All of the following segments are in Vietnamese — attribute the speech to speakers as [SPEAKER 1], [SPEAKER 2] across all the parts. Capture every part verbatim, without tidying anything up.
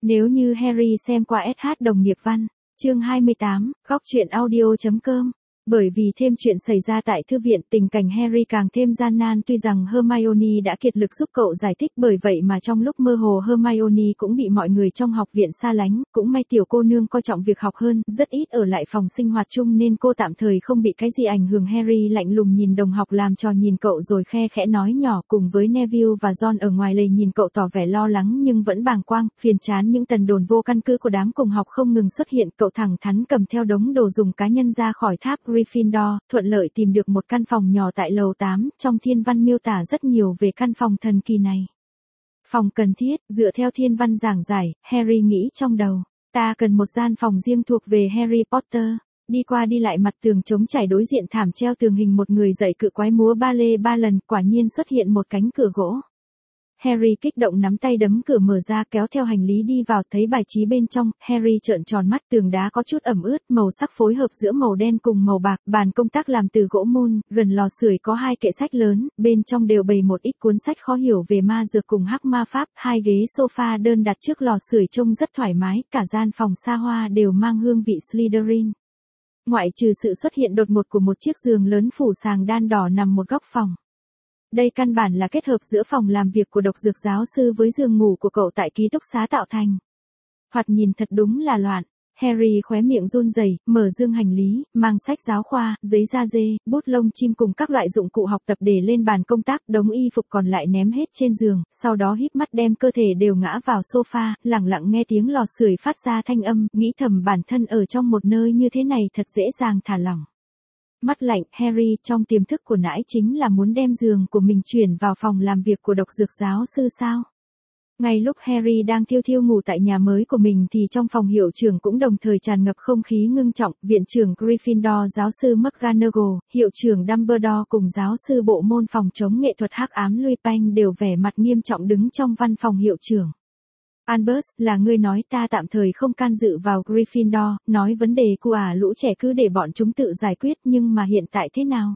[SPEAKER 1] Nếu như Harry xem qua ét hát đồng nghiệp văn, chương hai mươi tám, góc truyện audio.com. Bởi vì thêm chuyện xảy ra tại thư viện, tình cảnh Harry càng thêm gian nan, tuy rằng Hermione đã kiệt lực giúp cậu giải thích, bởi vậy mà trong lúc mơ hồ Hermione cũng bị mọi người trong học viện xa lánh, cũng may tiểu cô nương coi trọng việc học hơn, rất ít ở lại phòng sinh hoạt chung nên cô tạm thời không bị cái gì ảnh hưởng. Harry lạnh lùng nhìn đồng học làm trò nhìn cậu rồi khe khẽ nói nhỏ, cùng với Neville và Ron ở ngoài lề nhìn cậu tỏ vẻ lo lắng nhưng vẫn bàng quang, phiền chán những tần đồn vô căn cứ của đám cùng học không ngừng xuất hiện. Cậu thẳng thắn cầm theo đống đồ dùng cá nhân ra khỏi tháp Gryffindor, thuận lợi tìm được một căn phòng nhỏ tại lầu tám, trong thiên văn miêu tả rất nhiều về căn phòng thần kỳ này. Phòng cần thiết, dựa theo thiên văn giảng giải, Harry nghĩ trong đầu, ta cần một gian phòng riêng thuộc về Harry Potter. Đi qua đi lại mặt tường trống trải đối diện thảm treo tường hình một người dạy cự quái múa ba lê ba lần, quả nhiên xuất hiện một cánh cửa gỗ. Harry kích động nắm tay đấm cửa mở ra, kéo theo hành lý đi vào, thấy bài trí bên trong, Harry trợn tròn mắt. Tường đá có chút ẩm ướt, màu sắc phối hợp giữa màu đen cùng màu bạc, bàn công tác làm từ gỗ mun, gần lò sưởi có hai kệ sách lớn, bên trong đều bày một ít cuốn sách khó hiểu về ma dược cùng hắc ma pháp, hai ghế sofa đơn đặt trước lò sưởi trông rất thoải mái, cả gian phòng xa hoa đều mang hương vị Slytherin. Ngoại trừ sự xuất hiện đột ngột của một chiếc giường lớn phủ sàng đan đỏ nằm một góc phòng. Đây căn bản là kết hợp giữa phòng làm việc của độc dược giáo sư với giường ngủ của cậu tại ký túc xá tạo thành. Thoạt nhìn thật đúng là loạn. Harry khóe miệng run rẩy, mở dương hành lý, mang sách giáo khoa, giấy da dê, bút lông chim cùng các loại dụng cụ học tập để lên bàn công tác, đống y phục còn lại ném hết trên giường, sau đó híp mắt đem cơ thể đều ngã vào sofa, lặng lặng nghe tiếng lò sưởi phát ra thanh âm, nghĩ thầm bản thân ở trong một nơi như thế này thật dễ dàng thả lỏng. Mắt lạnh, Harry trong tiềm thức của nãi chính là muốn đem giường của mình chuyển vào phòng làm việc của độc dược giáo sư sao? Ngay lúc Harry đang thiêu thiêu ngủ tại nhà mới của mình thì trong phòng hiệu trưởng cũng đồng thời tràn ngập không khí ngưng trọng, viện trưởng Gryffindor giáo sư McGonagall, hiệu trưởng Dumbledore cùng giáo sư bộ môn phòng chống nghệ thuật hắc ám Lupin đều vẻ mặt nghiêm trọng đứng trong văn phòng hiệu trưởng. Albus, là ngươi nói ta tạm thời không can dự vào Gryffindor, nói vấn đề của ả lũ trẻ cứ để bọn chúng tự giải quyết, nhưng mà hiện tại thế nào?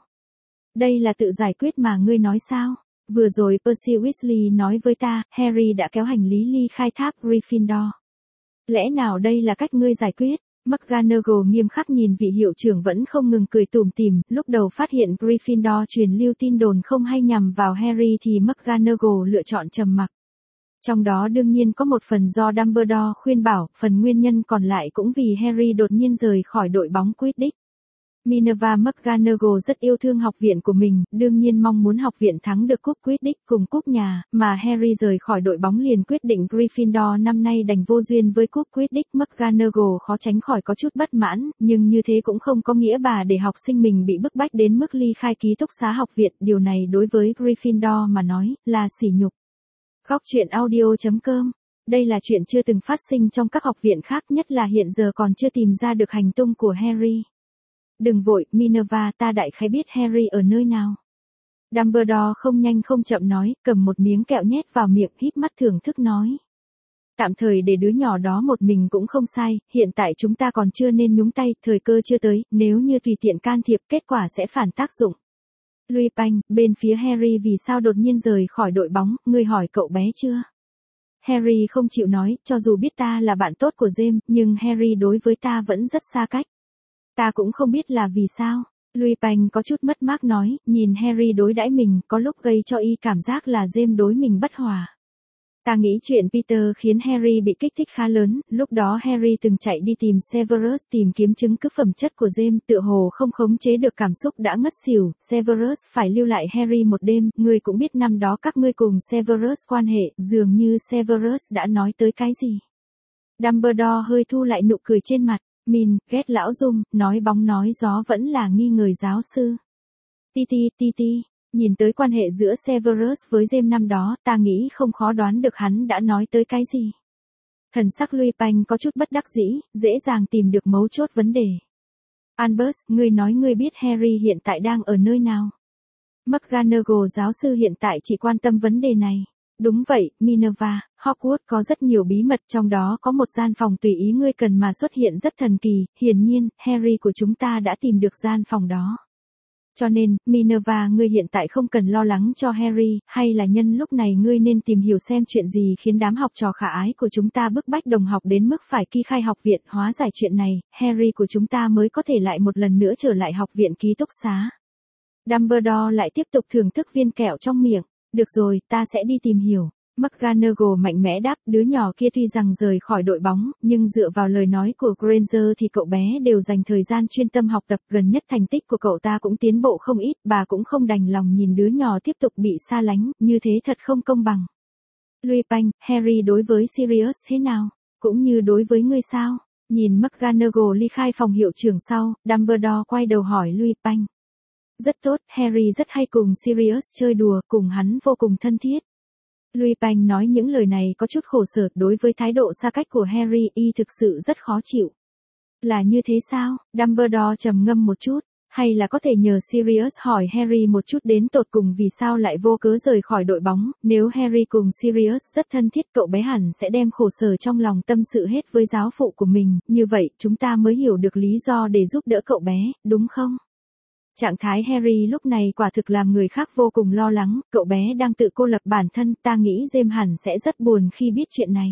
[SPEAKER 1] Đây là tự giải quyết mà ngươi nói sao? Vừa rồi Percy Weasley nói với ta, Harry đã kéo hành lý ly khai tháp Gryffindor. Lẽ nào đây là cách ngươi giải quyết? McGonagall nghiêm khắc nhìn vị hiệu trưởng vẫn không ngừng cười tủm tỉm, lúc đầu phát hiện Gryffindor truyền lưu tin đồn không hay nhằm vào Harry thì McGonagall lựa chọn trầm mặc. Trong đó đương nhiên có một phần do Dumbledore khuyên bảo, phần nguyên nhân còn lại cũng vì Harry đột nhiên rời khỏi đội bóng Quidditch. Minerva McGonagall rất yêu thương học viện của mình, đương nhiên mong muốn học viện thắng được cúp Quidditch cùng cúp nhà, mà Harry rời khỏi đội bóng liền quyết định Gryffindor năm nay đành vô duyên với cúp Quidditch. McGonagall khó tránh khỏi có chút bất mãn, nhưng như thế cũng không có nghĩa bà để học sinh mình bị bức bách đến mức ly khai ký túc xá học viện, điều này đối với Gryffindor mà nói, là sỉ nhục. Góc truyện audio.com. Đây là chuyện chưa từng phát sinh trong các học viện khác, nhất là hiện giờ còn chưa tìm ra được hành tung của Harry. Đừng vội, Minerva, ta đại khái biết Harry ở nơi nào. Dumbledore không nhanh không chậm nói, cầm một miếng kẹo nhét vào miệng, híp mắt thưởng thức nói. Tạm thời để đứa nhỏ đó một mình cũng không sai, hiện tại chúng ta còn chưa nên nhúng tay, thời cơ chưa tới, nếu như tùy tiện can thiệp, kết quả sẽ phản tác dụng. Lupin, bên phía Harry vì sao đột nhiên rời khỏi đội bóng, ngươi hỏi cậu bé chưa? Harry không chịu nói, cho dù biết ta là bạn tốt của James, nhưng Harry đối với ta vẫn rất xa cách. Ta cũng không biết là vì sao. Lupin có chút mất mát nói, nhìn Harry đối đãi mình, có lúc gây cho y cảm giác là James đối mình bất hòa. Ta nghĩ chuyện Peter khiến Harry bị kích thích khá lớn, lúc đó Harry từng chạy đi tìm Severus tìm kiếm chứng cứ phẩm chất của James, tựa hồ không khống chế được cảm xúc đã ngất xỉu, Severus phải lưu lại Harry một đêm, ngươi cũng biết năm đó các ngươi cùng Severus quan hệ, dường như Severus đã nói tới cái gì. Dumbledore hơi thu lại nụ cười trên mặt, Min, ghét lão Dung, nói bóng nói gió vẫn là nghi ngờ giáo sư. Ti ti, ti ti. Nhìn tới quan hệ giữa Severus với James năm đó, ta nghĩ không khó đoán được hắn đã nói tới cái gì. Thần sắc Lupin có chút bất đắc dĩ, dễ dàng tìm được mấu chốt vấn đề. Albus, ngươi nói ngươi biết Harry hiện tại đang ở nơi nào? McGonagall giáo sư hiện tại chỉ quan tâm vấn đề này. Đúng vậy, Minerva, Hogwarts có rất nhiều bí mật, trong đó có một gian phòng tùy ý ngươi cần mà xuất hiện rất thần kỳ, hiển nhiên, Harry của chúng ta đã tìm được gian phòng đó. Cho nên, Minerva ngươi hiện tại không cần lo lắng cho Harry, hay là nhân lúc này ngươi nên tìm hiểu xem chuyện gì khiến đám học trò khả ái của chúng ta bức bách đồng học đến mức phải ký khai học viện. Hóa giải chuyện này, Harry của chúng ta mới có thể lại một lần nữa trở lại học viện ký túc xá. Dumbledore lại tiếp tục thưởng thức viên kẹo trong miệng. Được rồi, ta sẽ đi tìm hiểu. McGonagall mạnh mẽ đáp, đứa nhỏ kia tuy rằng rời khỏi đội bóng, nhưng dựa vào lời nói của Granger thì cậu bé đều dành thời gian chuyên tâm học tập, gần nhất thành tích của cậu ta cũng tiến bộ không ít, bà cũng không đành lòng nhìn đứa nhỏ tiếp tục bị xa lánh, như thế thật không công bằng. Lupin, Harry đối với Sirius thế nào? Cũng như đối với ngươi sao? Nhìn McGonagall ly khai phòng hiệu trưởng sau, Dumbledore quay đầu hỏi Lupin. Rất tốt, Harry rất hay cùng Sirius chơi đùa, cùng hắn vô cùng thân thiết. Lupin nói những lời này có chút khổ sở, đối với thái độ xa cách của Harry, y thực sự rất khó chịu. Là như thế sao? Dumbledore trầm ngâm một chút, hay là có thể nhờ Sirius hỏi Harry một chút đến tột cùng vì sao lại vô cớ rời khỏi đội bóng, nếu Harry cùng Sirius rất thân thiết cậu bé hẳn sẽ đem khổ sở trong lòng tâm sự hết với giáo phụ của mình, như vậy chúng ta mới hiểu được lý do để giúp đỡ cậu bé, đúng không? Trạng thái Harry lúc này quả thực làm người khác vô cùng lo lắng, cậu bé đang tự cô lập bản thân, ta nghĩ James hẳn sẽ rất buồn khi biết chuyện này.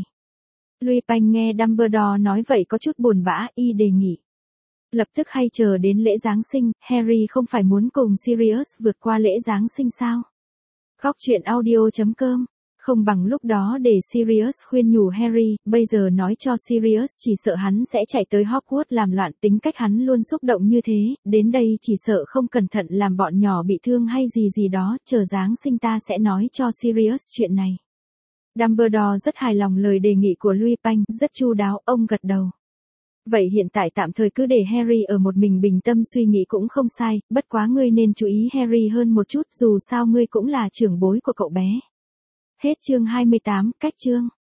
[SPEAKER 1] Lupin nghe Dumbledore nói vậy có chút buồn bã, y đề nghị. Lập tức hay chờ đến lễ Giáng sinh, Harry không phải muốn cùng Sirius vượt qua lễ Giáng sinh sao? Góc truyện audio chấm com. Không bằng lúc đó để Sirius khuyên nhủ Harry, bây giờ nói cho Sirius chỉ sợ hắn sẽ chạy tới Hogwarts làm loạn, tính cách hắn luôn xúc động như thế, đến đây chỉ sợ không cẩn thận làm bọn nhỏ bị thương hay gì gì đó, chờ Giáng sinh ta sẽ nói cho Sirius chuyện này. Dumbledore rất hài lòng lời đề nghị của Lupin, rất chu đáo, ông gật đầu. Vậy hiện tại tạm thời cứ để Harry ở một mình bình tâm suy nghĩ cũng không sai, bất quá ngươi nên chú ý Harry hơn một chút, dù sao ngươi cũng là trưởng bối của cậu bé. Hết chương hai mươi tám, cách chương.